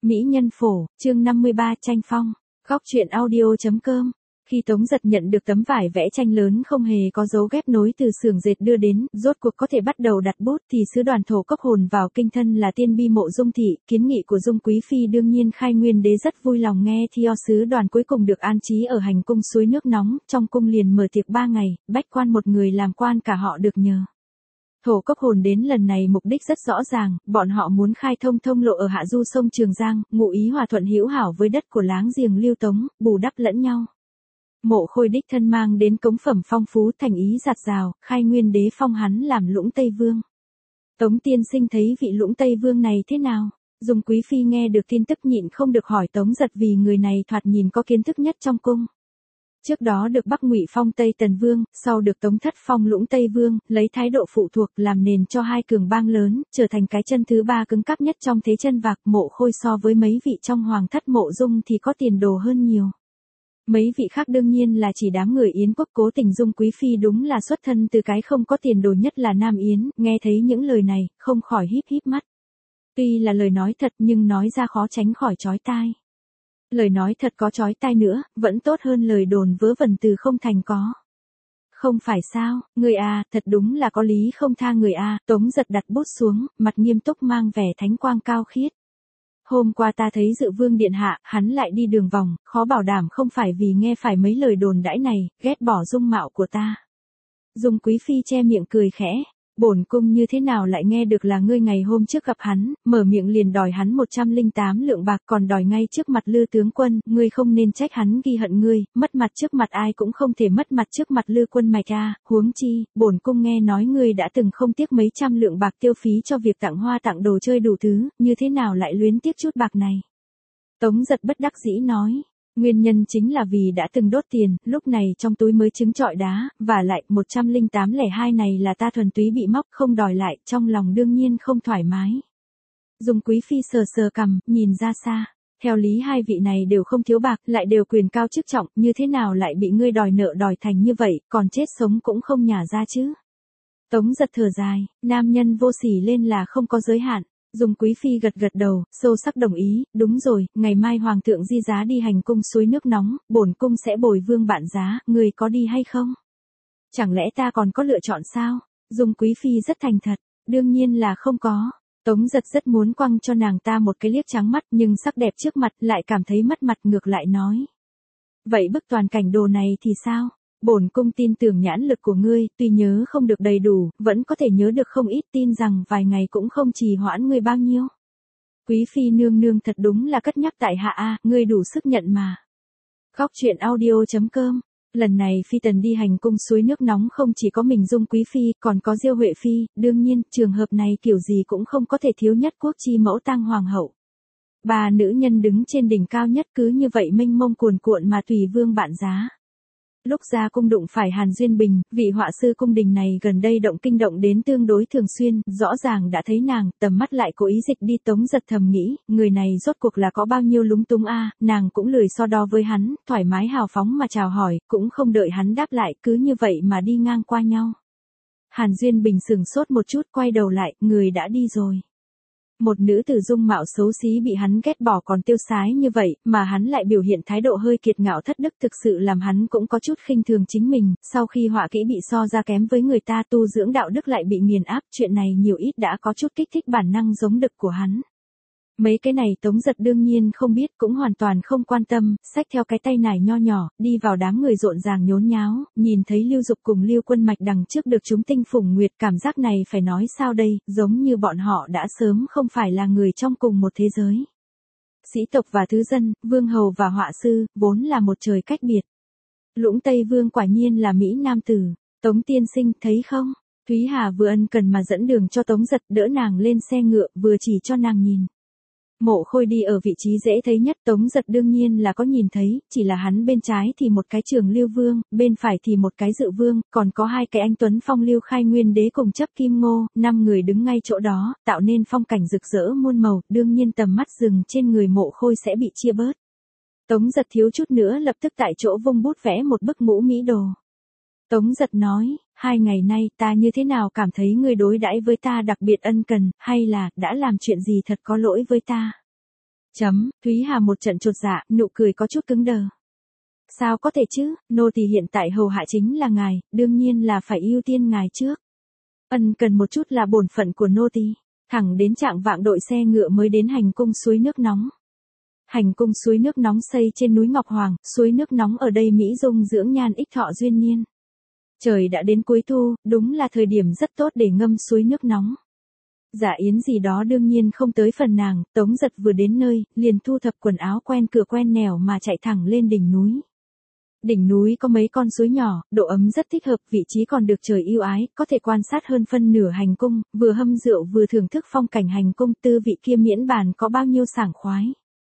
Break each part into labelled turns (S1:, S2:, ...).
S1: Mỹ nhân phổ, chương 53 tranh phong. Góc truyện audio.com. Khi Tống Giật nhận được tấm vải vẽ tranh lớn không hề có dấu ghép nối từ xưởng dệt đưa đến, rốt cuộc có thể bắt đầu đặt bút thì sứ đoàn thổ cốc hồn vào kinh thân là tiên bi mộ Dung thị, kiến nghị của Dung quý phi đương nhiên Khai Nguyên đế rất vui lòng nghe theo. Sứ đoàn cuối cùng được an trí ở hành cung suối nước nóng, trong cung liền mở tiệc 3 ngày, bách quan một người làm quan cả họ được nhờ. Thổ cốc hồn đến lần này mục đích rất rõ ràng, bọn họ muốn khai thông thông lộ ở hạ du sông Trường Giang, ngụ ý hòa thuận hữu hảo với đất của láng giềng Liêu Tống, bù đắp lẫn nhau. Mộ Khôi đích thân mang đến cống phẩm phong phú thành ý giạt rào, Khai Nguyên đế phong hắn làm Lũng Tây Vương. Tống tiên sinh thấy vị Lũng Tây Vương này thế nào? Dung quý phi nghe được tin tức nhịn không được hỏi Tống Giật vì người này thoạt nhìn có kiến thức nhất trong cung. Trước đó được Bắc Ngụy phong Tây Tần Vương, sau được Tống Thất phong Lũng Tây Vương, lấy thái độ phụ thuộc làm nền cho hai cường bang lớn, trở thành cái chân thứ ba cứng cáp nhất trong thế chân vạc. Mộ Khôi so với mấy vị trong hoàng thất Mộ Dung thì có tiền đồ hơn nhiều. Mấy vị khác đương nhiên là chỉ đám người Yến quốc. Cố Tình Dung quý phi đúng là xuất thân từ cái không có tiền đồ nhất là Nam Yến, nghe thấy những lời này, không khỏi híp híp mắt. Tuy là lời nói thật nhưng nói ra khó tránh khỏi chói tai. Lời nói thật có chói tai nữa, vẫn tốt hơn lời đồn vớ vẩn từ không thành có. Không phải sao, người à, thật đúng là có lý không tha người à. Tống Giật đặt bút xuống, mặt nghiêm túc mang vẻ thánh quang cao khiết. Hôm qua ta thấy Dự Vương điện hạ, hắn lại đi đường vòng, khó bảo đảm không phải vì nghe phải mấy lời đồn đãi này, ghét bỏ dung mạo của ta. Dung quý phi che miệng cười khẽ. Bổn cung như thế nào lại nghe được là ngươi ngày hôm trước gặp hắn, mở miệng liền đòi hắn 108 lượng bạc, còn đòi ngay trước mặt Lư tướng quân, ngươi không nên trách hắn ghi hận ngươi, mất mặt trước mặt ai cũng không thể mất mặt trước mặt Lư quân mạch a. Huống chi, bổn cung nghe nói ngươi đã từng không tiếc mấy trăm lượng bạc tiêu phí cho việc tặng hoa tặng đồ chơi đủ thứ, như thế nào lại luyến tiếc chút bạc này? Tống Giật bất đắc dĩ nói. Nguyên nhân chính là vì đã từng đốt tiền, lúc này trong túi mới trứng trọi đá, và lại 10802 này là ta thuần túy bị móc không đòi lại, trong lòng đương nhiên không thoải mái. Dung quý phi sờ sờ cằm, nhìn ra xa. Theo lý hai vị này đều không thiếu bạc, lại đều quyền cao chức trọng, như thế nào lại bị ngươi đòi nợ đòi thành như vậy, còn chết sống cũng không nhả ra chứ. Tống Giật thở dài, nam nhân vô sỉ lên là không có giới hạn. Dung quý phi gật gật đầu, sâu sắc đồng ý, đúng rồi, ngày mai hoàng thượng di giá đi hành cung suối nước nóng, bổn cung sẽ bồi vương bạn giá, người có đi hay không? Chẳng lẽ ta còn có lựa chọn sao? Dung quý phi rất thành thật, đương nhiên là không có. Tống Giật rất muốn quăng cho nàng ta một cái liếc trắng mắt nhưng sắc đẹp trước mặt lại cảm thấy mất mặt ngược lại nói. Vậy bức toàn cảnh đồ này thì sao? Bổn cung tin tưởng nhãn lực của ngươi, tuy nhớ không được đầy đủ, vẫn có thể nhớ được không ít, tin rằng vài ngày cũng không trì hoãn ngươi bao nhiêu. Quý phi nương nương thật đúng là cất nhắc tại hạ a, ngươi đủ sức nhận mà. Góc truyện audio.com. Lần này phi tần đi hành cung suối nước nóng không chỉ có mình Dung quý phi, còn có Diêu Huệ phi, đương nhiên, trường hợp này kiểu gì cũng không có thể thiếu nhất quốc chi mẫu tang hoàng hậu. Ba nữ nhân đứng trên đỉnh cao nhất cứ như vậy mênh mông cuồn cuộn mà tùy vương bạn giá. Lúc ra cung đụng phải Hàn Duyên Bình, vị họa sư cung đình này gần đây động kinh động đến tương đối thường xuyên, rõ ràng đã thấy nàng, tầm mắt lại cố ý dịch đi. Tống Giật thầm nghĩ, người này rốt cuộc là có bao nhiêu lúng túng a, nàng cũng lười so đo với hắn, thoải mái hào phóng mà chào hỏi, cũng không đợi hắn đáp lại, cứ như vậy mà đi ngang qua nhau. Hàn Duyên Bình sừng sốt một chút quay đầu lại, người đã đi rồi. Một nữ tử dung mạo xấu xí bị hắn ghét bỏ còn tiêu sái như vậy, mà hắn lại biểu hiện thái độ hơi kiệt ngạo thất đức, thực sự làm hắn cũng có chút khinh thường chính mình. Sau khi họa kỹ bị so ra kém với người ta, tu dưỡng đạo đức lại bị nghiền áp, chuyện này nhiều ít đã có chút kích thích bản năng giống đực của hắn. Mấy cái này Tống Giật đương nhiên không biết, cũng hoàn toàn không quan tâm, xách theo cái tay nải nho nhỏ, đi vào đám người rộn ràng nhốn nháo, nhìn thấy Lưu Dục cùng Lưu Quân Mạch đằng trước được chúng tinh phủng nguyệt, cảm giác này phải nói sao đây, giống như bọn họ đã sớm không phải là người trong cùng một thế giới. Sĩ tộc và thứ dân, vương hầu và họa sư, vốn là một trời cách biệt. Lũng Tây Vương quả nhiên là Mỹ nam tử, Tống tiên sinh, thấy không? Thúy Hà vừa ân cần mà dẫn đường cho Tống Giật, đỡ nàng lên xe ngựa, vừa chỉ cho nàng nhìn. Mộ Khôi đi ở vị trí dễ thấy nhất, Tống Giật đương nhiên là có nhìn thấy, chỉ là hắn bên trái thì một cái Trường Lưu Vương, bên phải thì một cái Dự Vương, còn có hai cái anh tuấn phong Lưu Khai Nguyên đế cùng chấp Kim Ngô, 5 người đứng ngay chỗ đó, tạo nên phong cảnh rực rỡ muôn màu, đương nhiên tầm mắt dừng trên người Mộ Khôi sẽ bị chia bớt. Tống Giật thiếu chút nữa lập tức tại chỗ vung bút vẽ một bức ngũ mỹ đồ. Tống Giật nói, 2 ngày nay ta như thế nào cảm thấy ngươi đối đãi với ta đặc biệt ân cần, hay là đã làm chuyện gì thật có lỗi với ta? Thúy Hà một trận chột dạ, nụ cười có chút cứng đờ. Sao có thể chứ, nô tỳ hiện tại hầu hạ chính là ngài, đương nhiên là phải ưu tiên ngài trước. Ân cần một chút là bổn phận của nô tỳ. Thẳng đến trạng vạng đội xe ngựa mới đến hành cung suối nước nóng. Hành cung suối nước nóng xây trên núi Ngọc Hoàng, suối nước nóng ở đây Mỹ dung dưỡng nhan ích thọ duyên niên. Trời đã đến cuối thu, đúng là thời điểm rất tốt để ngâm suối nước nóng. Dạ yến gì đó đương nhiên không tới phần nàng, Tống Giật vừa đến nơi, liền thu thập quần áo quen cửa quen nẻo mà chạy thẳng lên đỉnh núi. Đỉnh núi có mấy con suối nhỏ, độ ấm rất thích hợp, vị trí còn được trời ưu ái, có thể quan sát hơn phân nửa hành cung, vừa hâm rượu vừa thưởng thức phong cảnh hành cung, tư vị kia miễn bàn có bao nhiêu sảng khoái.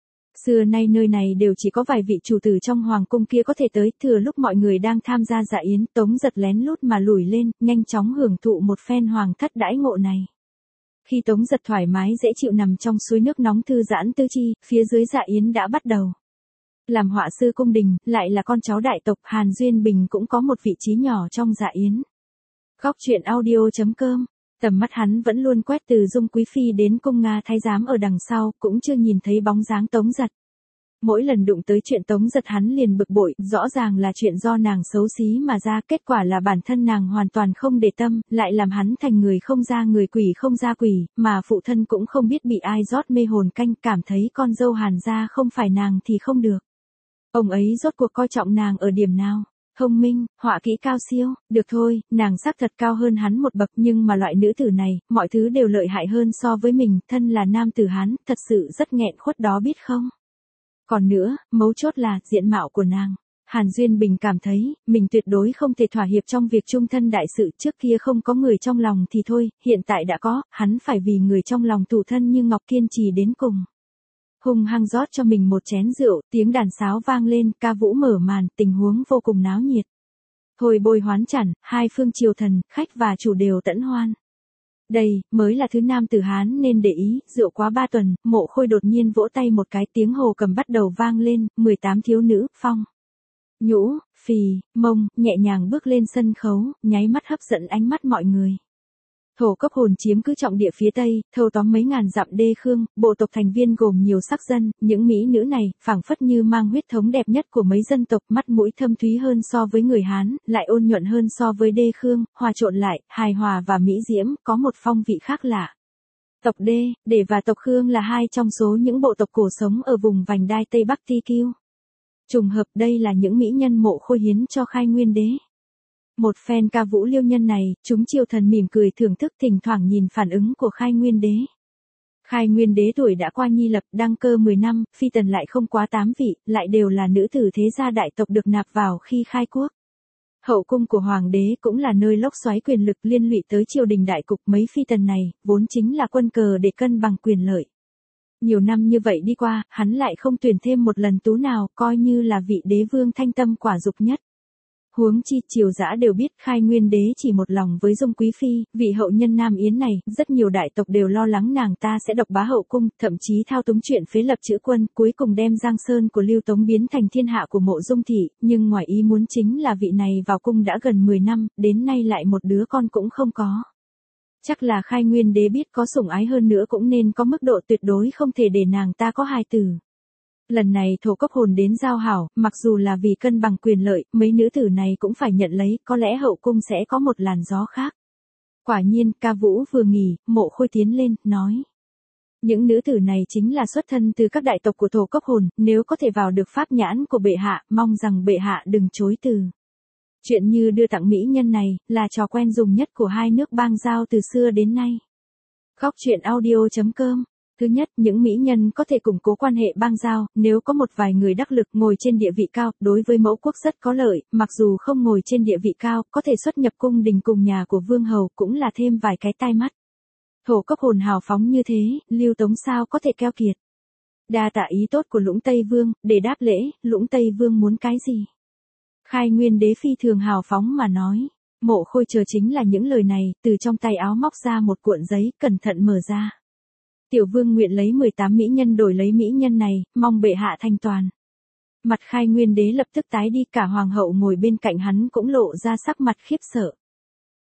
S1: Xưa nay nơi này đều chỉ có vài vị chủ tử trong hoàng cung kia có thể tới, thừa lúc mọi người đang tham gia dạ yến, Tống Giật lén lút mà lùi lên, nhanh chóng hưởng thụ một phen hoàng thất đãi ngộ này. Khi Tống Giật thoải mái dễ chịu nằm trong suối nước nóng thư giãn tư chi, phía dưới dạ yến đã bắt đầu. Làm họa sư cung đình, lại là con cháu đại tộc, Hàn Duyên Bình cũng có một vị trí nhỏ trong dạ yến. Góc truyện audio.com. Tầm mắt hắn vẫn luôn quét từ Dung Quý Phi đến cung Nga Thái Giám ở đằng sau, cũng chưa nhìn thấy bóng dáng Tống Giật. Mỗi lần đụng tới chuyện Tống Giật hắn liền bực bội, rõ ràng là chuyện do nàng xấu xí mà ra, kết quả là bản thân nàng hoàn toàn không để tâm, lại làm hắn thành người không ra người quỷ không ra quỷ, mà phụ thân cũng không biết bị ai rót mê hồn canh, cảm thấy con dâu Hàn gia không phải nàng thì không được. Ông ấy rốt cuộc coi trọng nàng ở điểm nào? Thông minh, họa kỹ cao siêu, được thôi, nàng xác thật cao hơn hắn một bậc, nhưng mà loại nữ tử này, mọi thứ đều lợi hại hơn so với mình, thân là nam tử Hán, thật sự rất nghẹn khuất đó biết không? Còn nữa, mấu chốt là, diện mạo của nàng. Hàn Duyên Bình cảm thấy, mình tuyệt đối không thể thỏa hiệp trong việc chung thân đại sự, trước kia không có người trong lòng thì thôi, hiện tại đã có, hắn phải vì người trong lòng tủ thân như ngọc kiên trì đến cùng. Hung hăng rót cho mình một chén rượu, tiếng đàn sáo vang lên, ca vũ mở màn, tình huống vô cùng náo nhiệt. Thôi bôi hoán chản, hai phương triều thần, khách và chủ đều tẫn hoan. Đây, mới là thứ nam tử Hán nên để ý, rượu quá 3 tuần, Mộ Khôi đột nhiên vỗ tay một cái, tiếng hồ cầm bắt đầu vang lên, 18 thiếu nữ, phong, nhũ, phì, mông, nhẹ nhàng bước lên sân khấu, nháy mắt hấp dẫn ánh mắt mọi người. Thổ Cấp Hồn chiếm cứ trọng địa phía Tây, thâu tóm mấy ngàn dặm đê khương, bộ tộc thành viên gồm nhiều sắc dân, những mỹ nữ này, phảng phất như mang huyết thống đẹp nhất của mấy dân tộc, mắt mũi thâm thúy hơn so với người Hán, lại ôn nhuận hơn so với đê khương, hòa trộn lại, hài hòa và mỹ diễm, có một phong vị khác lạ. Tộc Đê, Để và tộc Khương là hai trong số những bộ tộc cổ sống ở vùng vành đai Tây Bắc Ti Kiêu. Trùng hợp đây là những mỹ nhân Mộ Khôi hiến cho Khai Nguyên Đế. Một phen ca vũ liêu nhân này, chúng triều thần mỉm cười thưởng thức, thỉnh thoảng nhìn phản ứng của Khai Nguyên Đế. Khai Nguyên Đế tuổi đã qua nhi lập, đăng cơ 10 năm, phi tần lại không quá 8 vị, lại đều là nữ tử thế gia đại tộc được nạp vào khi khai quốc. Hậu cung của hoàng đế cũng là nơi lốc xoáy quyền lực liên lụy tới triều đình đại cục, mấy phi tần này, vốn chính là quân cờ để cân bằng quyền lợi. Nhiều năm như vậy đi qua, hắn lại không tuyển thêm một lần tú nào, coi như là vị đế vương thanh tâm quả dục nhất. Huống chi, triều dã đều biết Khai Nguyên Đế chỉ một lòng với Dung Quý Phi, vị hậu nhân Nam Yến này, rất nhiều đại tộc đều lo lắng nàng ta sẽ độc bá hậu cung, thậm chí thao túng chuyện phế lập chữ quân, cuối cùng đem Giang Sơn của Lưu Tống biến thành thiên hạ của Mộ Dung thị, nhưng ngoài ý muốn chính là vị này vào cung đã gần 10 năm, đến nay lại một đứa con cũng không có. Chắc là Khai Nguyên Đế biết có sủng ái hơn nữa cũng nên có mức độ tuyệt đối không thể để nàng ta có hài tử. Lần này Thổ Cấp Hồn đến giao hảo, mặc dù là vì cân bằng quyền lợi, mấy nữ tử này cũng phải nhận lấy, có lẽ hậu cung sẽ có một làn gió khác. Quả nhiên, ca vũ vừa nghỉ, Mộ Khôi tiến lên, nói. Những nữ tử này chính là xuất thân từ các đại tộc của Thổ Cấp Hồn, nếu có thể vào được pháp nhãn của bệ hạ, mong rằng bệ hạ đừng chối từ. Chuyện như đưa tặng mỹ nhân này, là trò quen dùng nhất của hai nước bang giao từ xưa đến nay. Góc truyện audio.com. Thứ nhất, những mỹ nhân có thể củng cố quan hệ bang giao, nếu có một vài người đắc lực ngồi trên địa vị cao, đối với mẫu quốc rất có lợi, mặc dù không ngồi trên địa vị cao, có thể xuất nhập cung đình cùng nhà của vương hầu, cũng là thêm vài cái tai mắt. Thổ Cấp Hồn hào phóng như thế, Lưu Tống sao có thể keo kiệt. Đa tạ ý tốt của Lũng Tây Vương, để đáp lễ, Lũng Tây Vương muốn cái gì? Khai Nguyên Đế phi thường hào phóng mà nói. Mộ Khôi chờ chính là những lời này, từ trong tay áo móc ra một cuộn giấy, cẩn thận mở ra. Tiểu vương nguyện lấy 18 mỹ nhân đổi lấy mỹ nhân này, mong bệ hạ thanh toàn. Mặt Khai Nguyên Đế lập tức tái đi, cả hoàng hậu ngồi bên cạnh hắn cũng lộ ra sắc mặt khiếp sợ.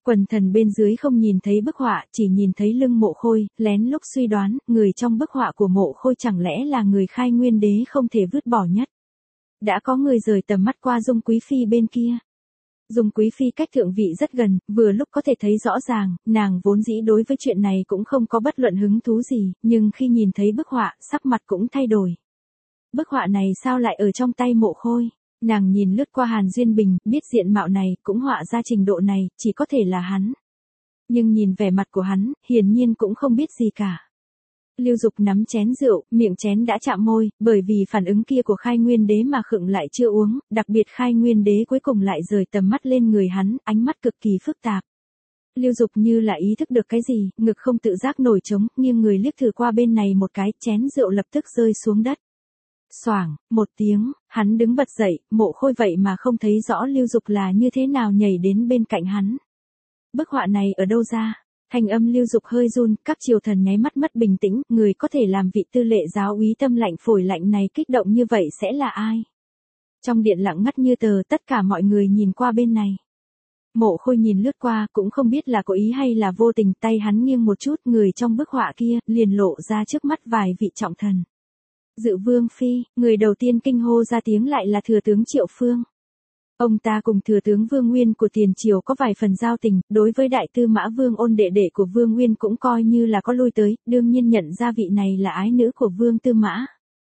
S1: Quần thần bên dưới không nhìn thấy bức họa, chỉ nhìn thấy lưng Mộ Khôi, lén lút suy đoán, người trong bức họa của Mộ Khôi chẳng lẽ là người Khai Nguyên Đế không thể vứt bỏ nhất. Đã có người rời tầm mắt qua Dung Quý Phi bên kia. Dung Quý Phi cách thượng vị rất gần, vừa lúc có thể thấy rõ ràng, nàng vốn dĩ đối với chuyện này cũng không có bất luận hứng thú gì, nhưng khi nhìn thấy bức họa, sắc mặt cũng thay đổi. Bức họa này sao lại ở trong tay Mộ Khôi? Nàng nhìn lướt qua Hàn Duyên Bình, biết diện mạo này, cũng họa ra trình độ này, chỉ có thể là hắn. Nhưng nhìn vẻ mặt của hắn, hiển nhiên cũng không biết gì cả. Lưu Dục nắm chén rượu, miệng chén đã chạm môi, bởi vì phản ứng kia của Khai Nguyên Đế mà khựng lại chưa uống, đặc biệt Khai Nguyên Đế cuối cùng lại rời tầm mắt lên người hắn, ánh mắt cực kỳ phức tạp. Lưu Dục như là ý thức được cái gì, ngực không tự giác nổi trống, nghiêng người liếc thử qua bên này một cái, chén rượu lập tức rơi xuống đất. Xoảng, một tiếng, hắn đứng bật dậy, Mộ Khôi vậy mà không thấy rõ Lưu Dục là như thế nào nhảy đến bên cạnh hắn. Bức họa này ở đâu ra? Thanh âm Lưu Dục hơi run, các triều thần nháy mắt mất bình tĩnh, người có thể làm vị tư lệ giáo úy tâm lạnh phổi lạnh này kích động như vậy sẽ là ai? Trong điện lặng ngắt như tờ, tất cả mọi người nhìn qua bên này. Mộ Khôi nhìn lướt qua, cũng không biết là có ý hay là vô tình, tay hắn nghiêng một chút, người trong bức họa kia, liền lộ ra trước mắt vài vị trọng thần. Dự Vương Phi, người đầu tiên kinh hô ra tiếng lại là thừa tướng Triệu Phương. Ông ta cùng thừa tướng Vương Nguyên của tiền triều có vài phần giao tình, đối với đại tư mã Vương Ôn đệ đệ của Vương Nguyên cũng coi như là có lui tới, đương nhiên nhận ra vị này là ái nữ của Vương Tư Mã.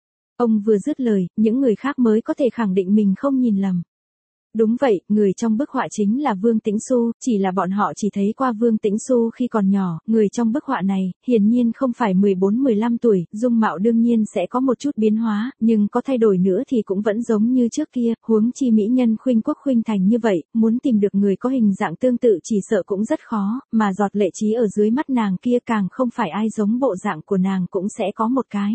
S1: Ông vừa dứt lời, những người khác mới có thể khẳng định mình không nhìn lầm. Đúng vậy, người trong bức họa chính là Vương Tĩnh Xu, chỉ là bọn họ chỉ thấy qua Vương Tĩnh Xu khi còn nhỏ, người trong bức họa này, hiển nhiên không phải 14-15 tuổi, dung mạo đương nhiên sẽ có một chút biến hóa, nhưng có thay đổi nữa thì cũng vẫn giống như trước kia, huống chi mỹ nhân khuynh quốc khuynh thành như vậy, muốn tìm được người có hình dạng tương tự chỉ sợ cũng rất khó, mà giọt lệ trí ở dưới mắt nàng kia càng không phải ai giống bộ dạng của nàng cũng sẽ có một cái.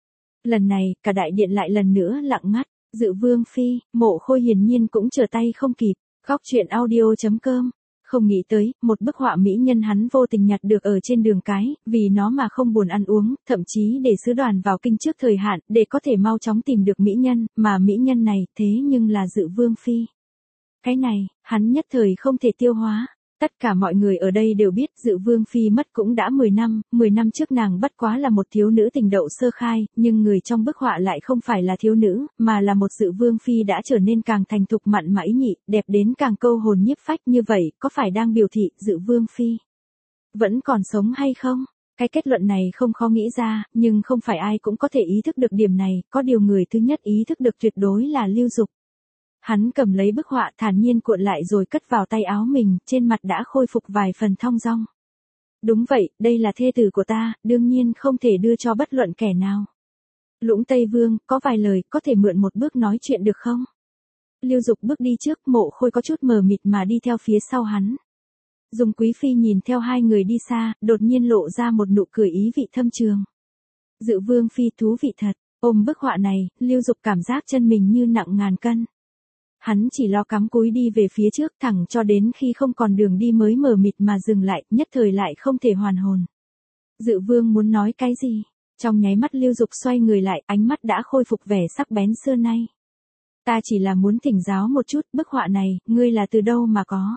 S1: Lần này, cả đại điện lại lần nữa lặng ngắt. Dự Vương Phi, Mộ Khôi hiển nhiên cũng trở tay không kịp. Góc truyện audio.com. Không nghĩ tới, một bức họa mỹ nhân hắn vô tình nhặt được ở trên đường cái, vì nó mà không buồn ăn uống, thậm chí để sứ đoàn vào kinh trước thời hạn, để có thể mau chóng tìm được mỹ nhân, mà mỹ nhân này, thế nhưng là Dự Vương Phi. Cái này, hắn nhất thời không thể tiêu hóa. Tất cả mọi người ở đây đều biết Dự Vương Phi mất cũng đã 10 năm trước nàng bất quá là một thiếu nữ tình đậu sơ khai, nhưng người trong bức họa lại không phải là thiếu nữ, mà là một Dự Vương Phi đã trở nên càng thành thục mặn mà ý nhị, đẹp đến càng câu hồn nhiếp phách như vậy, có phải đang biểu thị Dự Vương Phi vẫn còn sống hay không? Cái kết luận này không khó nghĩ ra, nhưng không phải ai cũng có thể ý thức được điểm này, có điều người thứ nhất ý thức được tuyệt đối là Lưu Dục. Hắn cầm lấy bức họa thản nhiên cuộn lại rồi cất vào tay áo mình, trên mặt đã khôi phục vài phần thong dong. Đúng vậy, đây là thê tử của ta, đương nhiên không thể đưa cho bất luận kẻ nào. Lũng Tây Vương, có vài lời, có thể mượn một bước nói chuyện được không? Lưu Dục bước đi trước, Mộ Khôi có chút mờ mịt mà đi theo phía sau hắn. Dung Quý Phi nhìn theo hai người đi xa, đột nhiên lộ ra một nụ cười ý vị thâm trường. Dự Vương Phi thú vị thật, ôm bức họa này, Lưu Dục cảm giác chân mình như nặng ngàn cân. Hắn chỉ lo cắm cúi đi về phía trước thẳng cho đến khi không còn đường đi mới mờ mịt mà dừng lại, nhất thời lại không thể hoàn hồn. Dự Vương muốn nói cái gì? Trong nháy mắt Lưu Dục xoay người lại, ánh mắt đã khôi phục vẻ sắc bén xưa nay. Ta chỉ là muốn thỉnh giáo một chút, bức họa này, ngươi là từ đâu mà có?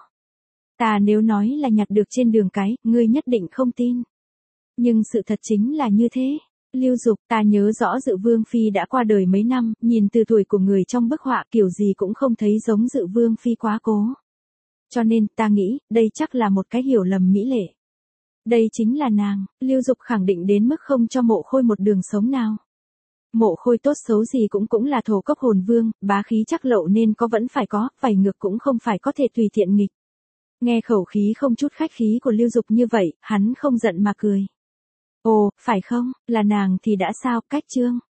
S1: Ta nếu nói là nhặt được trên đường cái, ngươi nhất định không tin. Nhưng sự thật chính là như thế. Lưu Dục, ta nhớ rõ Dự Vương Phi đã qua đời mấy năm, nhìn từ tuổi của người trong bức họa kiểu gì cũng không thấy giống Dự Vương Phi quá cố. Cho nên, ta nghĩ, đây chắc là một cái hiểu lầm mỹ lệ. Đây chính là nàng, Lưu Dục khẳng định đến mức không cho Mộ Khôi một đường sống nào. Mộ Khôi tốt xấu gì cũng là thổ cốc hồn vương, bá khí chắc lậu nên có vẫn phải có, vảy ngược cũng không phải có thể tùy tiện nghịch. Nghe khẩu khí không chút khách khí của Lưu Dục như vậy, hắn không giận mà cười. Ồ, phải không, là nàng thì đã sao, cách chương.